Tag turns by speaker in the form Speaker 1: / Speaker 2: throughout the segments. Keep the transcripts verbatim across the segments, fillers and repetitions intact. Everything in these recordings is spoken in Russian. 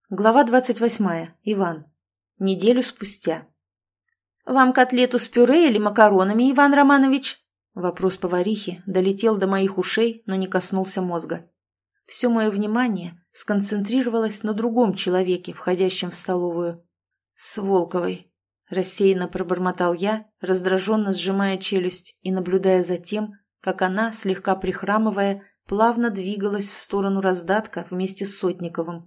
Speaker 1: Глава двадцать восьмая. Иван. Неделю спустя. «Вам котлету с пюре или макаронами, Иван Романович?» Вопрос поварихи долетел до моих ушей, но не коснулся мозга. Все мое внимание сконцентрировалось на другом человеке, входящем в столовую. «С Волковой», – рассеянно пробормотал я, раздраженно сжимая челюсть и наблюдая за тем, как она, слегка прихрамывая, плавно двигалась в сторону раздатка вместе с Сотниковым.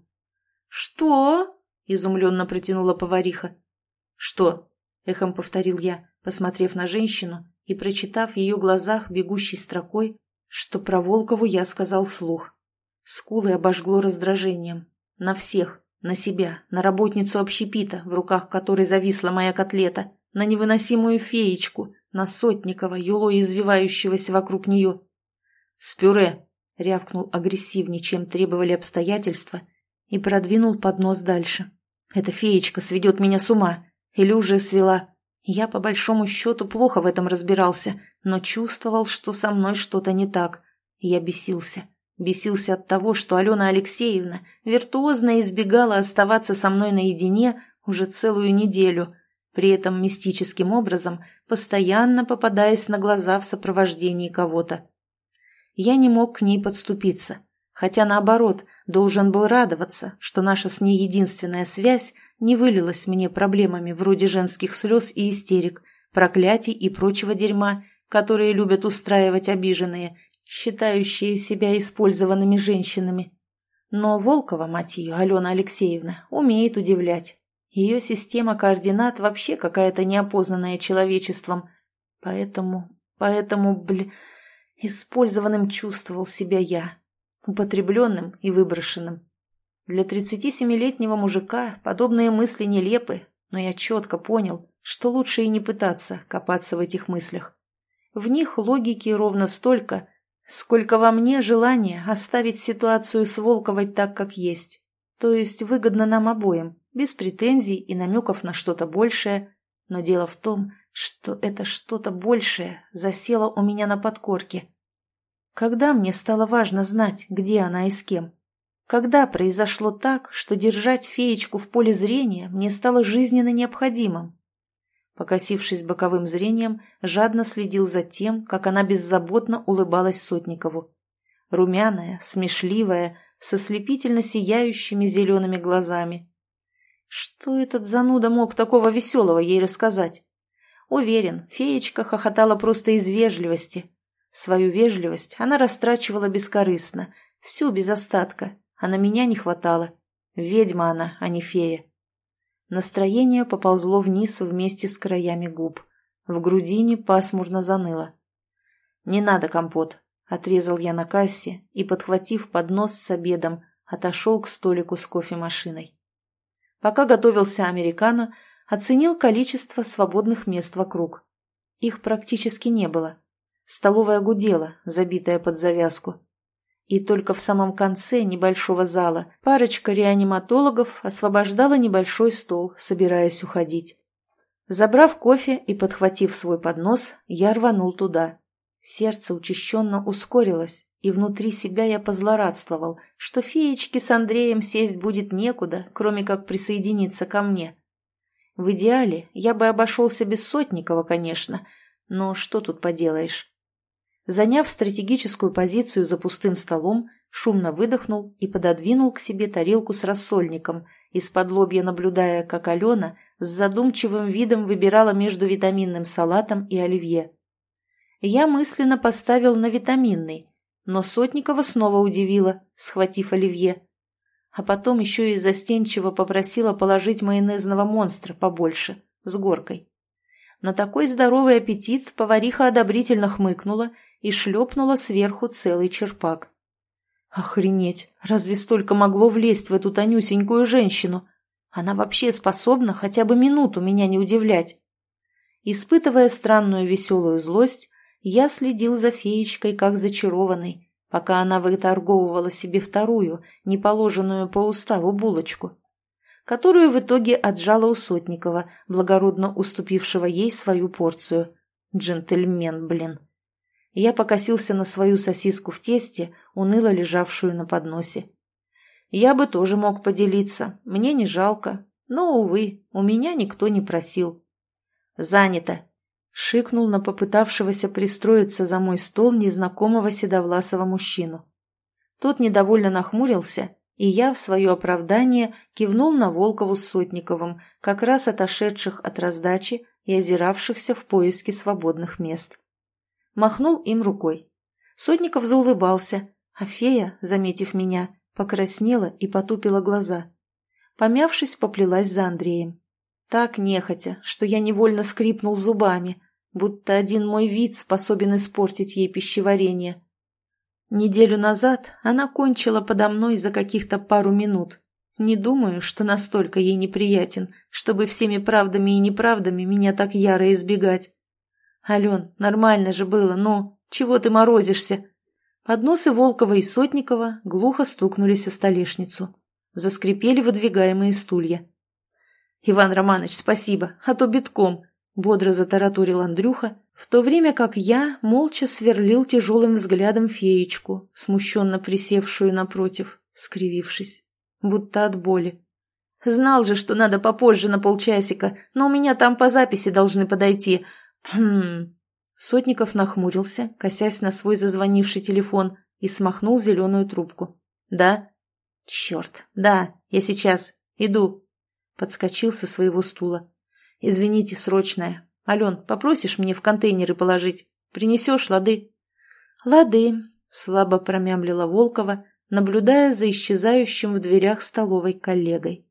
Speaker 1: «Что?» – изумленно протянула повариха. «Что?» – эхом повторил я, посмотрев на женщину и прочитав в ее глазах бегущей строкой, что про Волкову я сказал вслух. Скулы обожгло раздражением. На всех, на себя, на работницу общепита, в руках которой зависла моя котлета, на невыносимую феечку, на Сотникова, юлой извивающегося вокруг нее. «С пюре!» – рявкнул агрессивнее, чем требовали обстоятельства, и продвинул поднос дальше. «Эта феечка сведет меня с ума. Или уже свела. Я, по большому счету, плохо в этом разбирался, но чувствовал, что со мной что-то не так. Я бесился. Бесился от того, что Алена Алексеевна виртуозно избегала оставаться со мной наедине уже целую неделю, при этом мистическим образом постоянно попадаясь на глаза в сопровождении кого-то. Я не мог к ней подступиться, хотя, наоборот, должен был радоваться, что наша с ней единственная связь не вылилась мне проблемами вроде женских слез и истерик, проклятий и прочего дерьма, которые любят устраивать обиженные, считающие себя использованными женщинами. Но Волкова, мать ее, Алена Алексеевна, умеет удивлять. Ее система координат вообще какая-то неопознанная человечеством. Поэтому, поэтому, бля, использованным чувствовал себя я. Употребленным и выброшенным. Для тридцатисемилетнего мужика подобные мысли нелепы, но я четко понял, что лучше и не пытаться копаться в этих мыслях. В них логики ровно столько, сколько во мне желания оставить ситуацию с Волковой так, как есть. То есть выгодно нам обоим, без претензий и намеков на что-то большее. Но дело в том, что это что-то большее засело у меня на подкорке. Когда мне стало важно знать, где она и с кем? Когда произошло так, что держать феечку в поле зрения мне стало жизненно необходимым? Покосившись боковым зрением, жадно следил за тем, как она беззаботно улыбалась Сотникову. Румяная, смешливая, со слепительно сияющими зелеными глазами. Что этот зануда мог такого веселого ей рассказать? Уверен, феечка хохотала просто из вежливости. Свою вежливость она растрачивала бескорыстно, всю без остатка, а на меня не хватало. Ведьма она, а не фея. Настроение поползло вниз вместе с краями губ. В грудине пасмурно заныло. «Не надо компот», — отрезал я на кассе и, подхватив поднос с обедом, отошел к столику с кофемашиной. Пока готовился американо, оценил количество свободных мест вокруг. Их практически не было. Столовая гудела, забитая под завязку. И только в самом конце небольшого зала парочка реаниматологов освобождала небольшой стол, собираясь уходить. Забрав кофе и подхватив свой поднос, я рванул туда. Сердце учащенно ускорилось, и внутри себя я позлорадствовал, что феечке с Андреем сесть будет некуда, кроме как присоединиться ко мне. В идеале я бы обошелся без Сотникова, конечно, но что тут поделаешь. Заняв стратегическую позицию за пустым столом, шумно выдохнул и пододвинул к себе тарелку с рассольником, из-под лобья наблюдая, как Алена с задумчивым видом выбирала между витаминным салатом и оливье. Я мысленно поставил на витаминный, но Сотникова снова удивила, схватив оливье. А потом еще и застенчиво попросила положить майонезного монстра побольше, с горкой. На такой здоровый аппетит повариха одобрительно хмыкнула и шлепнула сверху целый черпак. Охренеть, разве столько могло влезть в эту тонюсенькую женщину? Она вообще способна хотя бы минуту меня не удивлять? Испытывая странную веселую злость, я следил за феечкой как зачарованный, пока она выторговывала себе вторую, неположенную по уставу булочку, которую в итоге отжала у Сотникова, благородно уступившего ей свою порцию. Джентльмен, блин. Я покосился на свою сосиску в тесте, уныло лежавшую на подносе. Я бы тоже мог поделиться, мне не жалко. Но, увы, у меня никто не просил. Занято. Шикнул на попытавшегося пристроиться за мой стол незнакомого седовласого мужчину. Тот недовольно нахмурился, и я в свое оправдание кивнул на Волкову с Сотниковым, как раз отошедших от раздачи и озиравшихся в поиске свободных мест. Махнул им рукой. Сотников заулыбался, а фея, заметив меня, покраснела и потупила глаза. Помявшись, поплелась за Андреем. Так нехотя, что я невольно скрипнул зубами, будто один мой вид способен испортить ей пищеварение. Неделю назад она кончила подо мной за каких-то пару минут. Не думаю, что настолько ей неприятен, чтобы всеми правдами и неправдами меня так яро избегать. Ален, нормально же было, но чего ты морозишься? Подносы Волкова и Сотникова глухо стукнулись о столешницу. Заскрипели выдвигаемые стулья. «Иван Романович, спасибо, а то битком», — бодро затараторил Андрюха, в то время как я молча сверлил тяжелым взглядом феечку, смущенно присевшую напротив, скривившись, будто от боли. «Знал же, что надо попозже на полчасика, но у меня там по записи должны подойти. Хм...» Сотников нахмурился, косясь на свой зазвонивший телефон, и смахнул зеленую трубку. «Да?» «Черт, да, я сейчас. Иду». Подскочил со своего стула. «Извините, срочное. Ален, попросишь мне в контейнеры положить? Принесешь, лады?» «Лады», — слабо промямлила Волкова, наблюдая за исчезающим в дверях столовой коллегой.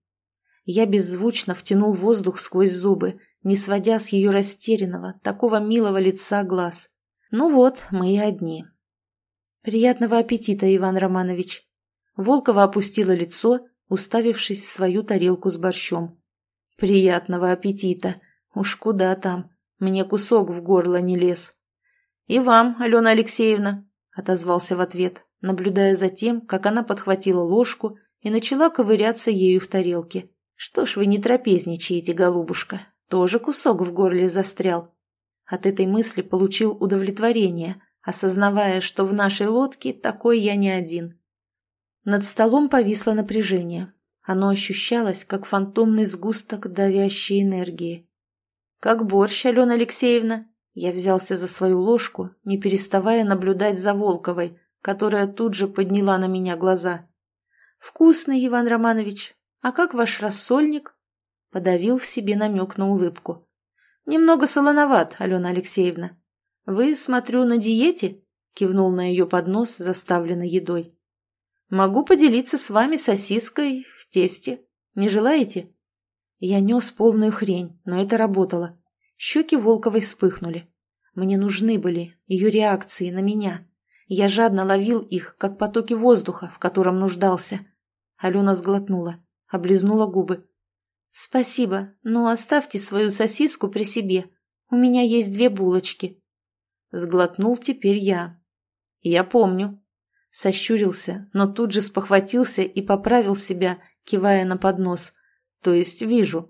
Speaker 1: Я беззвучно втянул воздух сквозь зубы, не сводя с ее растерянного, такого милого лица глаз. «Ну вот, мы и одни». «Приятного аппетита, Иван Романович». Волкова опустила лицо, уставившись в свою тарелку с борщом. «Приятного аппетита! Уж куда там! Мне кусок в горло не лез!» «И вам, Алена Алексеевна!» — отозвался в ответ, наблюдая за тем, как она подхватила ложку и начала ковыряться ею в тарелке. «Что ж вы не трапезничаете, голубушка? Тоже кусок в горле застрял?» От этой мысли получил удовлетворение, осознавая, что в нашей лодке такой я не один. Над столом повисло напряжение. Оно ощущалось, как фантомный сгусток давящей энергии. «Как борщ, Алена Алексеевна?» Я взялся за свою ложку, не переставая наблюдать за Волковой, которая тут же подняла на меня глаза. «Вкусный, Иван Романович. А как ваш рассольник?» Подавил в себе намек на улыбку. «Немного солоноват, Алена Алексеевна. Вы, смотрю, на диете?» Кивнул на ее поднос, заставленный едой. «Могу поделиться с вами сосиской в тесте. Не желаете?» Я нес полную хрень, но это работало. Щеки Волковой вспыхнули. Мне нужны были ее реакции на меня. Я жадно ловил их, как потоки воздуха, в котором нуждался. Алена сглотнула, облизнула губы. «Спасибо, но оставьте свою сосиску при себе. У меня есть две булочки». Сглотнул теперь я. «Я помню». Сощурился, но тут же спохватился и поправил себя, кивая на поднос. То есть вижу.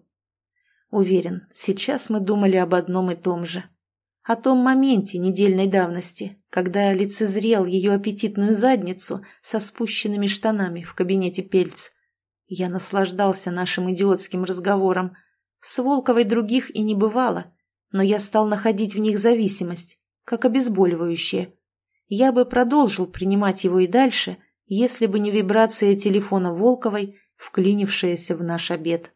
Speaker 1: Уверен, сейчас мы думали об одном и том же. О том моменте недельной давности, когда лицезрел ее аппетитную задницу со спущенными штанами в кабинете Пельц. Я наслаждался нашим идиотским разговором. С Волковой других и не бывало, но я стал находить в них зависимость, как обезболивающее. Я бы продолжил принимать его и дальше, если бы не вибрация телефона Волковой, вклинившаяся в наш обед.